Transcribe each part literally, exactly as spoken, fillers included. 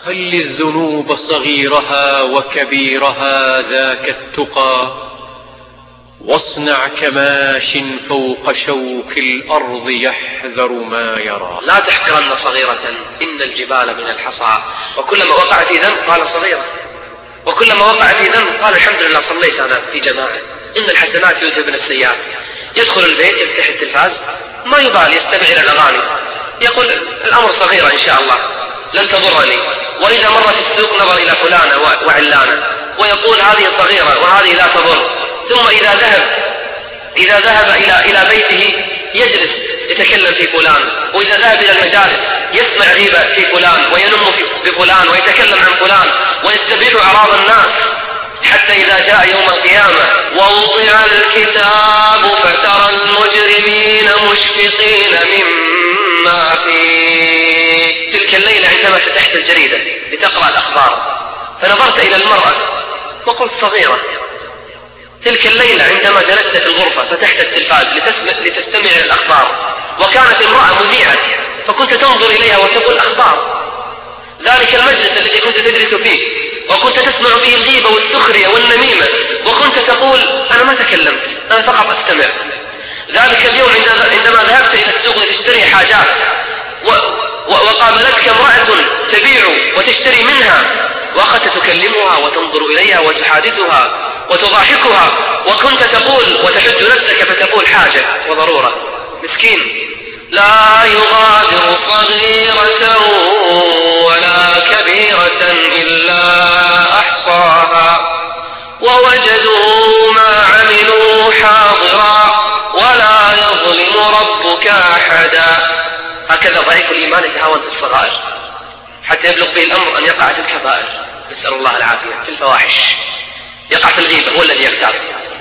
خل الذنوب صغيرها وكبيرها ذاك التقى، واصنع كماش فوق شوك الأرض يحذر ما يرى. لا تحقرن صغيرة إن الجبال من الحصى، وكلما وقع في ذنب قال صغيرة، وكلما وقع في ذنب قال الحمد لله صليت أنا في جماعة. إن الحسنات يذهبن السيئات. يدخل البيت يفتح التلفاز ما يبالي يستمع إلى الأغاني، يقول الأمر صغيرة إن شاء الله لن تضرني. وإذا مر في السوق نظر إلى فلانة وعلانة ويقول هذه صغيرة وهذه لا تضر. ثم إذا ذهب إذا ذهب إلى إلى بيته يجلس يتكلم في فلان، وإذا ذهب إلى المجالس يسمع غيبة في فلان وينم بفلان ويتكلم عن فلان ويستبيح أعراض الناس، حتى إذا جاء يوم القيامة ووضع الكتاب فترى المجرمين مشفقين مما فيه. تلك الليلة عندما فتحت الجريدة لتقرأ الأخبار فنظرت إلى المرأة وقلت صغيرة. تلك الليلة عندما جلست في الغرفة فتحت التلفاز لتستمع إلى الأخبار وكانت امرأة مذيعة فكنت تنظر إليها وتقول أخبار. ذلك المجلس الذي كنت تدرس فيه وكنت تسمع فيه الغيبة والسخرية والنميمة وكنت تقول أنا ما تكلمت أنا فقط أستمع. ذلك اليوم عندما ذهبت إلى السوق لتشتري حاجات وقابلتك امرأة تبيع وتشتري منها وأخذت تكلمها وتنظر إليها وتحادثها وتضاحكها وكنت تقول وتحج نفسك فتقول حاجة وضرورة. مسكين لا يغادر صغيرة ولا كبيرة إلا أحصاها ووجدوا ما عملوا حاضرا ولا يظلم ربك أحدا. هكذا ضعيف الإيمان يتهاون في الصغائر حتى يبلغ به الأمر أن يقع في الكبائر، نسأل الله العافية، في الفواحش، يقع في الغيبة هو الذي يغتاب،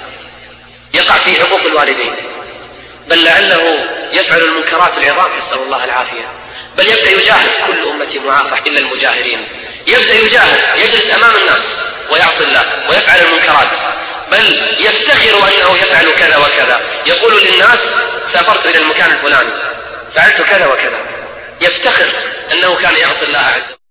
يقع في حقوق الوالدين، بل لعله يفعل المنكرات العظام، نسأل الله العافية. بل يبدأ يجاهد، كل أمتي معافى إلا المجاهرين، يبدأ يجاهد يجلس أمام الناس ويعصي الله ويفعل المنكرات، بل يفتخر أنه يفعل كذا وكذا، يقول للناس سافرت إلى المكان الفلاني فعلت كذا وكذا، يفتخر أنه كان يعصي الله عز وجل.